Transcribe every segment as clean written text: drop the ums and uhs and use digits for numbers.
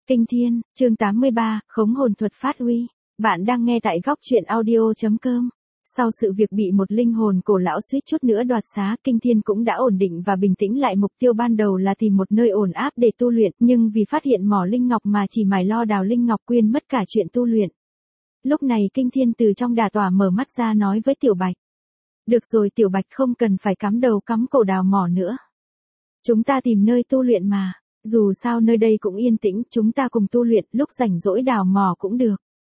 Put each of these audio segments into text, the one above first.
Kinh Thiên, chương 83, khống hồn thuật phát huy. Bạn đang nghe tại góc truyện audio.com. Sau sự việc bị một linh hồn cổ lão suýt chút nữa đoạt xá, Kinh Thiên cũng đã ổn định và bình tĩnh lại. Mục tiêu ban đầu là tìm một nơi ổn áp để tu luyện, nhưng vì phát hiện mỏ linh ngọc mà chỉ mải lo đào linh ngọc, quên mất cả chuyện tu luyện. Lúc này Kinh Thiên từ trong đà tỏa mở mắt ra nói với Tiểu Bạch. Được rồi Tiểu Bạch, không cần phải cắm đầu cắm cổ đào mỏ nữa. Chúng ta tìm nơi tu luyện mà. Dù sao nơi đây cũng yên tĩnh, chúng ta cùng tu luyện, lúc rảnh rỗi đào mỏ cũng được.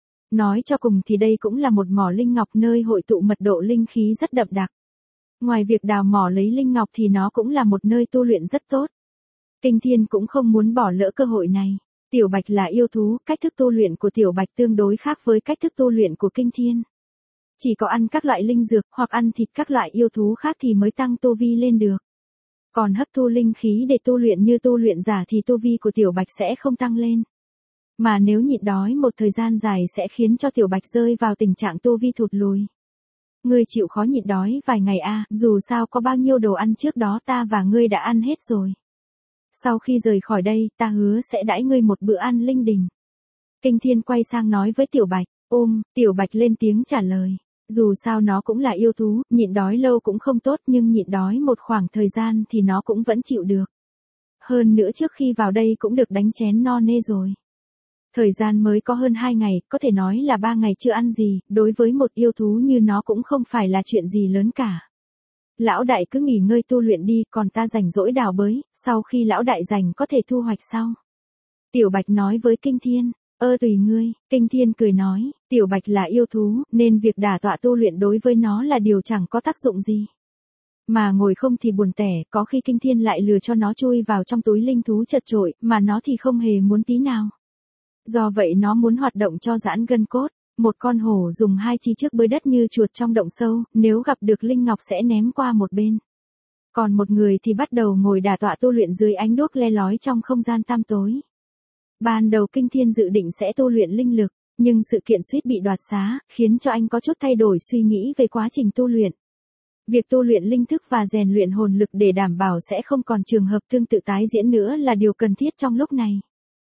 Nói cho cùng thì đây cũng là một mỏ linh ngọc, nơi hội tụ mật độ linh khí rất đậm đặc. Ngoài việc đào mỏ lấy linh ngọc thì nó cũng là một nơi tu luyện rất tốt. Kinh Thiên cũng không muốn bỏ lỡ cơ hội này. Tiểu Bạch là yêu thú, cách thức tu luyện của Tiểu Bạch tương đối khác với cách thức tu luyện của Kinh Thiên. Chỉ có ăn các loại linh dược hoặc ăn thịt các loại yêu thú khác thì mới tăng tu vi lên được. Còn hấp thu linh khí để tu luyện như tu luyện giả thì tu vi của Tiểu Bạch sẽ không tăng lên. Mà nếu nhịn đói một thời gian dài sẽ khiến cho Tiểu Bạch rơi vào tình trạng tu vi thụt lùi. Ngươi chịu khó nhịn đói vài ngày à, dù sao có bao nhiêu đồ ăn trước đó ta và ngươi đã ăn hết rồi. Sau khi rời khỏi đây, ta hứa sẽ đãi ngươi một bữa ăn linh đình. Kinh Thiên quay sang nói với Tiểu Bạch, Tiểu Bạch lên tiếng trả lời. Dù sao nó cũng là yêu thú, nhịn đói lâu cũng không tốt, nhưng nhịn đói một khoảng thời gian thì nó cũng vẫn chịu được. Hơn nữa trước khi vào đây cũng được đánh chén no nê rồi. Thời gian mới có hơn 2 ngày, có thể nói là 3 ngày chưa ăn gì, đối với một yêu thú như nó cũng không phải là chuyện gì lớn cả. Lão đại cứ nghỉ ngơi tu luyện đi, còn ta rảnh rỗi đào bới, sau khi lão đại rảnh có thể thu hoạch sau. Tiểu Bạch nói với Kinh Thiên. Tùy ngươi, Kinh Thiên cười nói, Tiểu Bạch là yêu thú, nên việc đả tọa tu luyện đối với nó là điều chẳng có tác dụng gì. Mà ngồi không thì buồn tẻ, có khi Kinh Thiên lại lừa cho nó chui vào trong túi linh thú chật chội, mà nó thì không hề muốn tí nào. Do vậy nó muốn hoạt động cho giãn gân cốt. Một con hổ dùng 2 chi trước bơi đất như chuột trong động sâu, nếu gặp được linh ngọc sẽ ném qua một bên. Còn một người thì bắt đầu ngồi đả tọa tu luyện dưới ánh đuốc le lói trong không gian tăm tối. Ban đầu Kinh Thiên dự định sẽ tu luyện linh lực, nhưng sự kiện suýt bị đoạt xá, khiến cho anh có chút thay đổi suy nghĩ về quá trình tu luyện. Việc tu luyện linh thức và rèn luyện hồn lực để đảm bảo sẽ không còn trường hợp tương tự tái diễn nữa là điều cần thiết trong lúc này.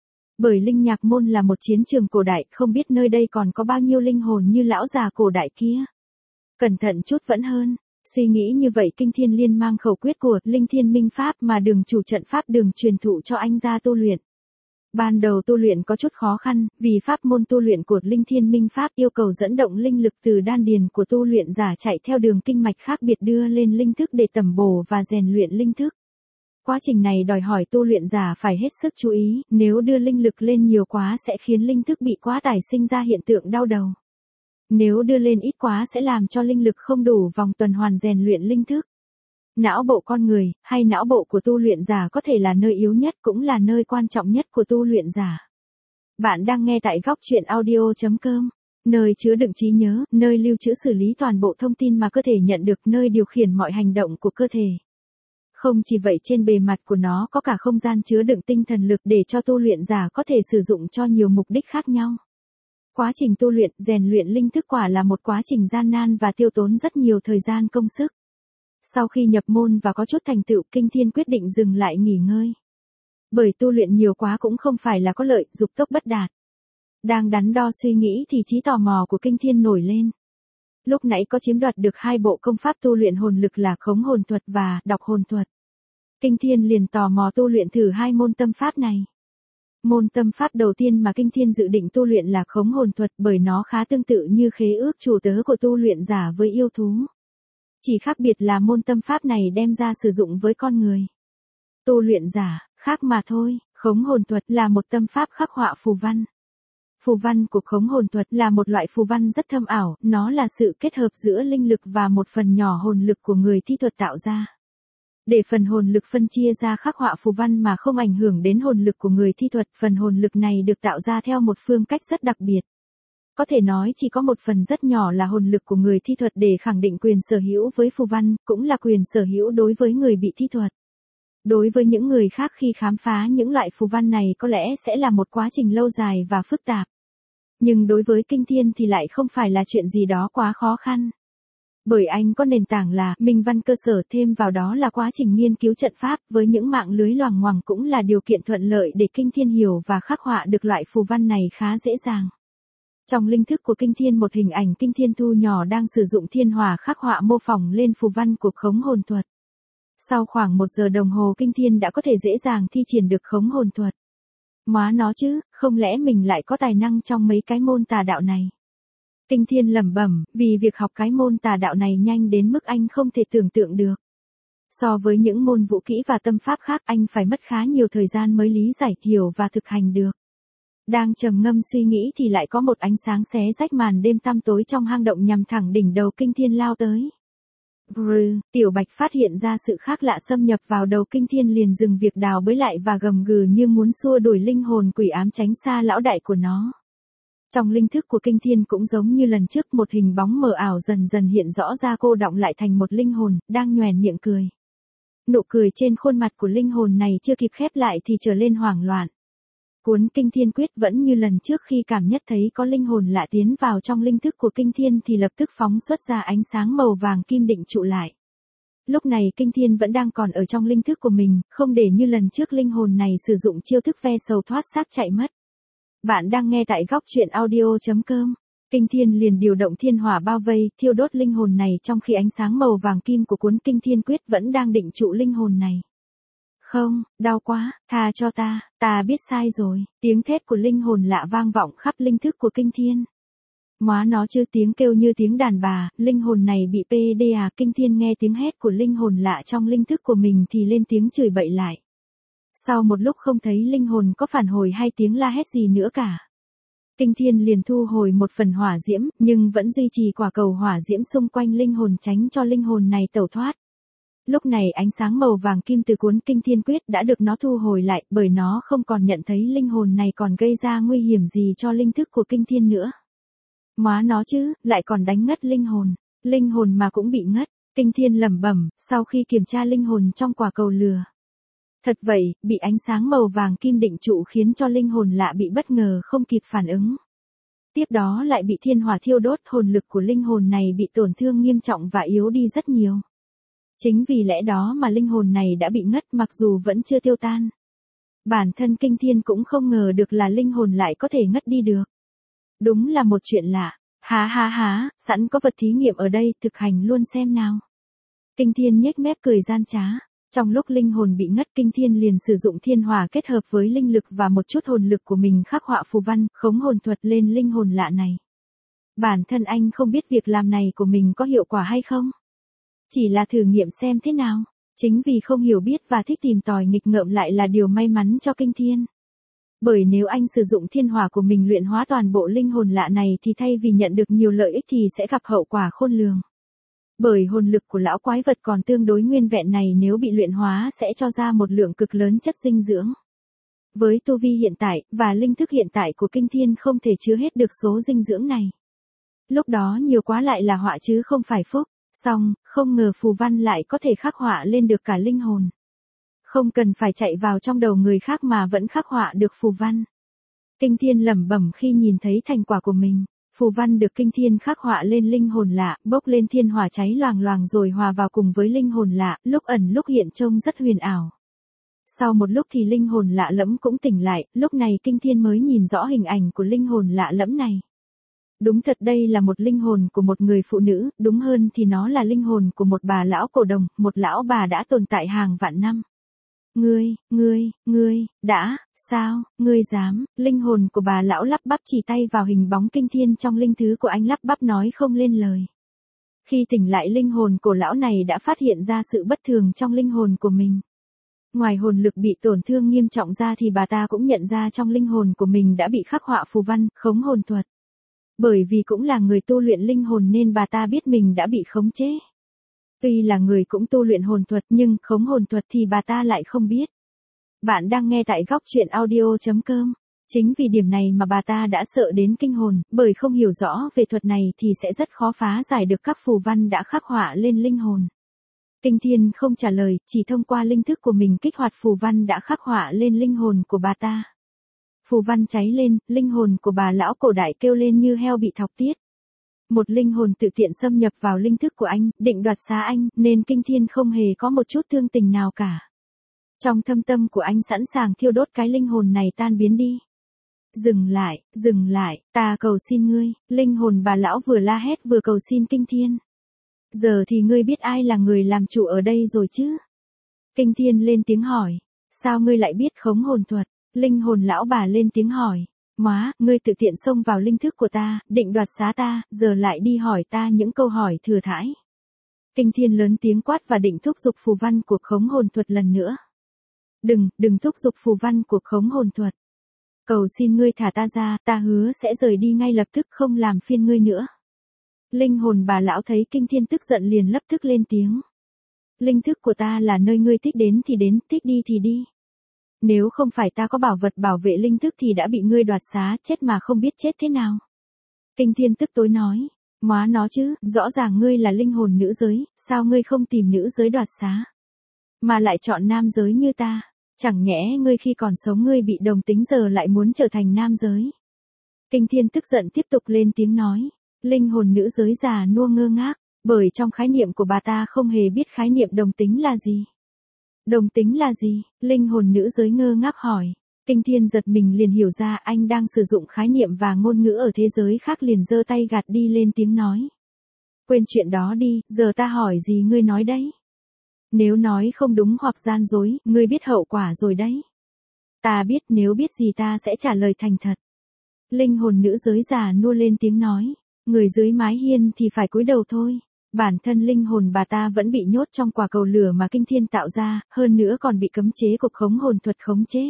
Bởi Linh Nhạc Môn là một chiến trường cổ đại, không biết nơi đây còn có bao nhiêu linh hồn như lão già cổ đại kia. Cẩn thận chút vẫn hơn. Suy nghĩ như vậy Kinh Thiên liên mang khẩu quyết của Linh Thiên Minh Pháp mà Đường chủ trận pháp Đường truyền thụ cho anh ra tu luyện. Ban đầu tu luyện có chút khó khăn, vì pháp môn tu luyện của Linh Thiên Minh Pháp yêu cầu dẫn động linh lực từ đan điền của tu luyện giả chạy theo đường kinh mạch khác biệt đưa lên linh thức để tẩm bổ và rèn luyện linh thức. Quá trình này đòi hỏi tu luyện giả phải hết sức chú ý, nếu đưa linh lực lên nhiều quá sẽ khiến linh thức bị quá tải sinh ra hiện tượng đau đầu. Nếu đưa lên ít quá sẽ làm cho linh lực không đủ vòng tuần hoàn rèn luyện linh thức. Não bộ con người, hay não bộ của tu luyện giả có thể là nơi yếu nhất cũng là nơi quan trọng nhất của tu luyện giả. Bạn đang nghe tại góc truyện audio.com, nơi chứa đựng trí nhớ, nơi lưu trữ xử lý toàn bộ thông tin mà cơ thể nhận được, nơi điều khiển mọi hành động của cơ thể. Không chỉ vậy, trên bề mặt của nó có cả không gian chứa đựng tinh thần lực để cho tu luyện giả có thể sử dụng cho nhiều mục đích khác nhau. Quá trình tu luyện, rèn luyện linh thức quả là một quá trình gian nan và tiêu tốn rất nhiều thời gian công sức. Sau khi nhập môn và có chút thành tựu, Kinh Thiên quyết định dừng lại nghỉ ngơi. Bởi tu luyện nhiều quá cũng không phải là có lợi, dục tốc bất đạt. Đang đắn đo suy nghĩ thì trí tò mò của Kinh Thiên nổi lên. Lúc nãy có chiếm đoạt được 2 bộ công pháp tu luyện hồn lực là khống hồn thuật và đọc hồn thuật. Kinh Thiên liền tò mò tu luyện thử 2 môn tâm pháp này. Môn tâm pháp đầu tiên mà Kinh Thiên dự định tu luyện là khống hồn thuật, bởi nó khá tương tự như khế ước chủ tớ của tu luyện giả với yêu thú. Chỉ khác biệt là môn tâm pháp này đem ra sử dụng với con người. Tu luyện giả, khác mà thôi. Khống hồn thuật là một tâm pháp khắc họa phù văn. Phù văn của khống hồn thuật là một loại phù văn rất thâm ảo, nó là sự kết hợp giữa linh lực và một phần nhỏ hồn lực của người thi thuật tạo ra. Để phần hồn lực phân chia ra khắc họa phù văn mà không ảnh hưởng đến hồn lực của người thi thuật, phần hồn lực này được tạo ra theo một phương cách rất đặc biệt. Có thể nói chỉ có một phần rất nhỏ là hồn lực của người thi thuật để khẳng định quyền sở hữu với phù văn, cũng là quyền sở hữu đối với người bị thi thuật. Đối với những người khác khi khám phá những loại phù văn này có lẽ sẽ là một quá trình lâu dài và phức tạp. Nhưng đối với Kinh Thiên thì lại không phải là chuyện gì đó quá khó khăn. Bởi anh có nền tảng là minh văn cơ sở, thêm vào đó là quá trình nghiên cứu trận pháp với những mạng lưới loằng ngoằng cũng là điều kiện thuận lợi để Kinh Thiên hiểu và khắc họa được loại phù văn này khá dễ dàng. Trong linh thức của Kinh Thiên, một hình ảnh Kinh Thiên thu nhỏ đang sử dụng thiên hỏa khắc họa mô phỏng lên phù văn của khống hồn thuật. Sau khoảng 1 giờ đồng hồ Kinh Thiên đã có thể dễ dàng thi triển được khống hồn thuật. Móa nó chứ, không lẽ mình lại có tài năng trong mấy cái môn tà đạo này? Kinh Thiên lẩm bẩm, vì việc học cái môn tà đạo này nhanh đến mức anh không thể tưởng tượng được. So với những môn vũ kỹ và tâm pháp khác, anh phải mất khá nhiều thời gian mới lý giải, hiểu và thực hành được. Đang trầm ngâm suy nghĩ thì lại có một ánh sáng xé rách màn đêm tăm tối trong hang động nhằm thẳng đỉnh đầu Kinh Thiên lao tới. Tiểu Bạch phát hiện ra sự khác lạ xâm nhập vào đầu Kinh Thiên, liền dừng việc đào bới lại và gầm gừ như muốn xua đuổi linh hồn quỷ ám tránh xa lão đại của nó. Trong linh thức của Kinh Thiên cũng giống như lần trước, một hình bóng mờ ảo dần dần hiện rõ ra, cô đọng lại thành một linh hồn, đang nhoẻn miệng cười. Nụ cười trên khuôn mặt của linh hồn này chưa kịp khép lại thì trở lên hoảng loạn. Cuốn Kinh Thiên Quyết vẫn như lần trước, khi cảm nhất thấy có linh hồn lạ tiến vào trong linh thức của Kinh Thiên thì lập tức phóng xuất ra ánh sáng màu vàng kim định trụ lại. Lúc này Kinh Thiên vẫn đang còn ở trong linh thức của mình, không để như lần trước linh hồn này sử dụng chiêu thức ve sầu thoát xác chạy mất. Bạn đang nghe tại góc truyện audio.com. Kinh Thiên liền điều động thiên hỏa bao vây, thiêu đốt linh hồn này, trong khi ánh sáng màu vàng kim của cuốn Kinh Thiên Quyết vẫn đang định trụ linh hồn này. Không, đau quá, tha cho ta biết sai rồi. Tiếng thét của linh hồn lạ vang vọng khắp linh thức của Kinh Thiên. Móa nó chứ, tiếng kêu như tiếng đàn bà, linh hồn này bị PDA. Kinh Thiên nghe tiếng hét của linh hồn lạ trong linh thức của mình thì lên tiếng chửi bậy lại. Sau một lúc không thấy linh hồn có phản hồi hay tiếng la hét gì nữa cả. Kinh Thiên liền thu hồi một phần hỏa diễm, nhưng vẫn duy trì quả cầu hỏa diễm xung quanh linh hồn, tránh cho linh hồn này tẩu thoát. Lúc này ánh sáng màu vàng kim từ cuốn Kinh Thiên Quyết đã được nó thu hồi lại, bởi nó không còn nhận thấy linh hồn này còn gây ra nguy hiểm gì cho linh thức của Kinh Thiên nữa. Móa nó chứ, lại còn đánh ngất linh hồn mà cũng bị ngất. Kinh Thiên lẩm bẩm, sau khi kiểm tra linh hồn trong quả cầu lửa. Thật vậy, bị ánh sáng màu vàng kim định trụ khiến cho linh hồn lạ bị bất ngờ không kịp phản ứng. Tiếp đó lại bị thiên hỏa thiêu đốt, hồn lực của linh hồn này bị tổn thương nghiêm trọng và yếu đi rất nhiều. Chính vì lẽ đó mà linh hồn này đã bị ngất mặc dù vẫn chưa tiêu tan. Bản thân Kinh Thiên cũng không ngờ được là linh hồn lại có thể ngất đi được. Đúng là một chuyện lạ. Há, sẵn có vật thí nghiệm ở đây, thực hành luôn xem nào. Kinh Thiên nhếch mép cười gian trá. Trong lúc linh hồn bị ngất, Kinh Thiên liền sử dụng thiên hỏa kết hợp với linh lực và một chút hồn lực của mình khắc họa phù văn, khống hồn thuật lên linh hồn lạ này. Bản thân anh không biết việc làm này của mình có hiệu quả hay không. Chỉ là thử nghiệm xem thế nào. Chính vì không hiểu biết và thích tìm tòi nghịch ngợm lại là điều may mắn cho Kinh Thiên. Bởi nếu anh sử dụng thiên hỏa của mình luyện hóa toàn bộ linh hồn lạ này thì thay vì nhận được nhiều lợi ích thì sẽ gặp hậu quả khôn lường. Bởi hồn lực của lão quái vật còn tương đối nguyên vẹn này, nếu bị luyện hóa sẽ cho ra một lượng cực lớn chất dinh dưỡng. Với tu vi hiện tại và linh thức hiện tại của Kinh Thiên không thể chứa hết được số dinh dưỡng này. Lúc đó nhiều quá lại là họa chứ không phải phúc. Xong, không ngờ phù văn lại có thể khắc họa lên được cả linh hồn. Không cần phải chạy vào trong đầu người khác mà vẫn khắc họa được phù văn. Kinh Thiên lẩm bẩm khi nhìn thấy thành quả của mình. Phù văn được Kinh Thiên khắc họa lên linh hồn lạ, bốc lên thiên hỏa cháy loàng loàng rồi hòa vào cùng với linh hồn lạ, lúc ẩn lúc hiện trông rất huyền ảo. Sau một lúc thì linh hồn lạ lẫm cũng tỉnh lại, lúc này Kinh Thiên mới nhìn rõ hình ảnh của linh hồn lạ lẫm này. Đúng thật đây là một linh hồn của một người phụ nữ, đúng hơn thì nó là linh hồn của một bà lão cổ đồng, một lão bà đã tồn tại hàng vạn năm. Ngươi, sao, ngươi dám, linh hồn của bà lão lắp bắp chỉ tay vào hình bóng Kinh Thiên trong linh thứ của anh, lắp bắp nói không lên lời. Khi tỉnh lại, linh hồn của lão này đã phát hiện ra sự bất thường trong linh hồn của mình. Ngoài hồn lực bị tổn thương nghiêm trọng ra thì bà ta cũng nhận ra trong linh hồn của mình đã bị khắc họa phù văn, khống hồn thuật. Bởi vì cũng là người tu luyện linh hồn nên bà ta biết mình đã bị khống chế. Tuy là người cũng tu luyện hồn thuật nhưng khống hồn thuật thì bà ta lại không biết. Bạn đang nghe tại góc truyện audio.com. Chính vì điểm này mà bà ta đã sợ đến kinh hồn, bởi không hiểu rõ về thuật này thì sẽ rất khó phá giải được các phù văn đã khắc họa lên linh hồn. Kinh Thiên không trả lời, chỉ thông qua linh thức của mình kích hoạt phù văn đã khắc họa lên linh hồn của bà ta. Phù văn cháy lên, linh hồn của bà lão cổ đại kêu lên như heo bị thọc tiết. Một linh hồn tự tiện xâm nhập vào linh thức của anh, định đoạt xá anh, nên Kinh Thiên không hề có một chút thương tình nào cả. Trong thâm tâm của anh sẵn sàng thiêu đốt cái linh hồn này tan biến đi. Dừng lại, ta cầu xin ngươi, linh hồn bà lão vừa la hét vừa cầu xin Kinh Thiên. Giờ thì ngươi biết ai là người làm chủ ở đây rồi chứ? Kinh Thiên lên tiếng hỏi. Sao ngươi lại biết khống hồn thuật? Linh hồn lão bà lên tiếng hỏi. Móa, ngươi tự tiện xông vào linh thức của ta, định đoạt xá ta, giờ lại đi hỏi ta những câu hỏi thừa thãi. Kinh Thiên lớn tiếng quát và định thúc giục phù văn của khống hồn thuật lần nữa. Đừng thúc giục phù văn của khống hồn thuật. Cầu xin ngươi thả ta ra, ta hứa sẽ rời đi ngay lập tức không làm phiền ngươi nữa. Linh hồn bà lão thấy Kinh Thiên tức giận liền lập tức lên tiếng. Linh thức của ta là nơi ngươi thích đến thì đến, thích đi thì đi. Nếu không phải ta có bảo vật bảo vệ linh thức thì đã bị ngươi đoạt xá, chết mà không biết chết thế nào. Kinh Thiên tức tối nói. Móa nó chứ, rõ ràng ngươi là linh hồn nữ giới, sao ngươi không tìm nữ giới đoạt xá? Mà lại chọn nam giới như ta. Chẳng nhẽ ngươi khi còn sống ngươi bị đồng tính giờ lại muốn trở thành nam giới. Kinh Thiên tức giận tiếp tục lên tiếng nói. Linh hồn nữ giới già nua ngơ ngác, bởi trong khái niệm của bà ta không hề biết khái niệm đồng tính là gì. Đồng tính là gì? Linh hồn nữ giới ngơ ngác hỏi. Kinh Thiên giật mình liền hiểu ra anh đang sử dụng khái niệm và ngôn ngữ ở thế giới khác liền giơ tay gạt đi lên tiếng nói. Quên chuyện đó đi, giờ ta hỏi gì ngươi nói đấy? Nếu nói không đúng hoặc gian dối, ngươi biết hậu quả rồi đấy. Ta biết, nếu biết gì ta sẽ trả lời thành thật. Linh hồn nữ giới già nua lên tiếng nói. Người dưới mái hiên thì phải cúi đầu thôi. Bản thân linh hồn bà ta vẫn bị nhốt trong quả cầu lửa mà Kinh Thiên tạo ra, hơn nữa còn bị cấm chế của khống hồn thuật khống chế.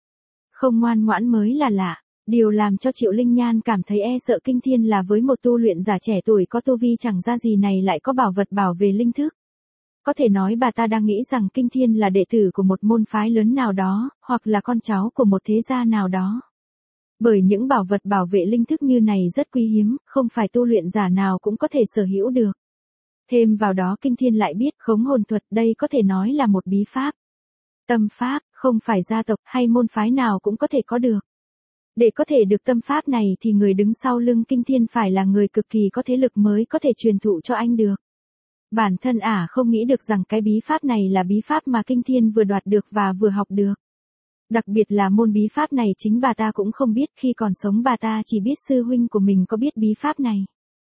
Không ngoan ngoãn mới là lạ. Điều làm cho Triệu Linh Nhan cảm thấy e sợ Kinh Thiên là với một tu luyện giả trẻ tuổi có tu vi chẳng ra gì này lại có bảo vật bảo vệ linh thức. Có thể nói bà ta đang nghĩ rằng Kinh Thiên là đệ tử của một môn phái lớn nào đó, hoặc là con cháu của một thế gia nào đó. Bởi những bảo vật bảo vệ linh thức như này rất quý hiếm, không phải tu luyện giả nào cũng có thể sở hữu được. Thêm vào đó Kinh Thiên lại biết khống hồn thuật đây có thể nói là một bí pháp. Tâm pháp, không phải gia tộc hay môn phái nào cũng có thể có được. Để có thể được tâm pháp này thì người đứng sau lưng Kinh Thiên phải là người cực kỳ có thế lực mới có thể truyền thụ cho anh được. Bản thân không nghĩ được rằng cái bí pháp này là bí pháp mà Kinh Thiên vừa đoạt được và vừa học được. Đặc biệt là môn bí pháp này chính bà ta cũng không biết, khi còn sống bà ta chỉ biết sư huynh của mình có biết bí pháp này.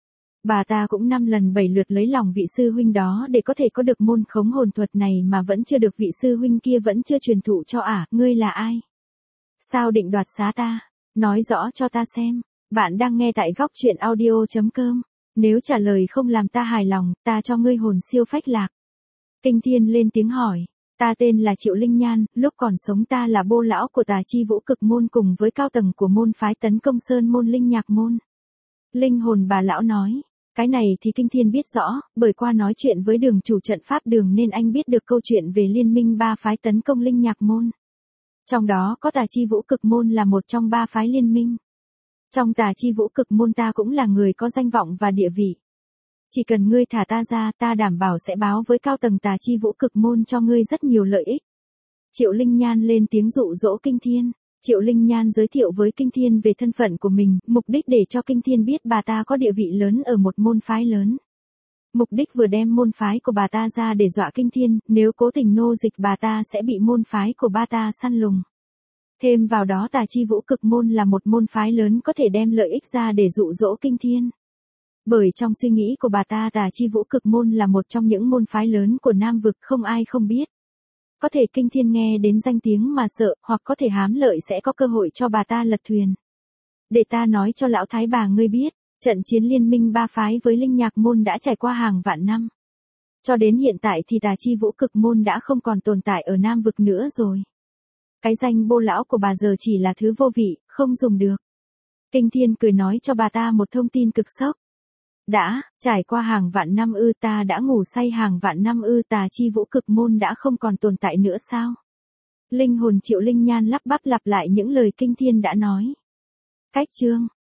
Bà ta cũng 5 lần 7 lượt lấy lòng vị sư huynh đó để có thể có được môn khống hồn thuật này mà vẫn chưa được, vị sư huynh kia vẫn chưa truyền thụ cho ngươi là ai? Sao định đoạt xá ta? Nói rõ cho ta xem. Bạn đang nghe tại góc truyện audio.com. Nếu trả lời không làm ta hài lòng, ta cho ngươi hồn siêu phách lạc. Kinh Thiên lên tiếng hỏi. Ta tên là Triệu Linh Nhan, lúc còn sống ta là bô lão của Tà Chi Vũ Cực Môn cùng với cao tầng của môn phái Tấn Công Sơn môn Linh Nhạc môn. Linh hồn bà lão nói. Cái này thì Kinh Thiên biết rõ, bởi qua nói chuyện với đường chủ trận pháp đường nên anh biết được câu chuyện về liên minh 3 phái tấn công Linh Nhạc môn. Trong đó có Tà Chi Vũ Cực Môn là một trong 3 phái liên minh. Trong Tà Chi Vũ Cực Môn ta cũng là người có danh vọng và địa vị. Chỉ cần ngươi thả ta ra, ta đảm bảo sẽ báo với cao tầng Tà Chi Vũ Cực Môn cho ngươi rất nhiều lợi ích. Triệu Linh Nhan lên tiếng dụ dỗ Kinh Thiên. Triệu Linh Nhan giới thiệu với Kinh Thiên về thân phận của mình, mục đích để cho Kinh Thiên biết bà ta có địa vị lớn ở một môn phái lớn. Mục đích vừa đem môn phái của bà ta ra để dọa Kinh Thiên, nếu cố tình nô dịch bà ta sẽ bị môn phái của bà ta săn lùng. Thêm vào đó Tà Chi Vũ Cực Môn là một môn phái lớn có thể đem lợi ích ra để dụ dỗ Kinh Thiên. Bởi trong suy nghĩ của bà ta Tà Chi Vũ Cực Môn là một trong những môn phái lớn của Nam Vực không ai không biết. Có thể Kinh Thiên nghe đến danh tiếng mà sợ, hoặc có thể hám lợi sẽ có cơ hội cho bà ta lật thuyền. Để ta nói cho lão thái bà ngươi biết, trận chiến liên minh 3 phái với Linh Nhạc môn đã trải qua hàng vạn năm. Cho đến hiện tại thì Tà Chi Vũ Cực Môn đã không còn tồn tại ở Nam Vực nữa rồi. Cái danh bô lão của bà giờ chỉ là thứ vô vị, không dùng được. Kinh Thiên cười nói cho bà ta một thông tin cực sốc. Đã, trải qua hàng vạn năm ta đã ngủ say hàng vạn năm Tà Chi Vũ Cực Môn đã không còn tồn tại nữa sao? Linh hồn Triệu Linh Nhan lắp bắp lặp lại những lời Kinh Thiên đã nói. Cách chương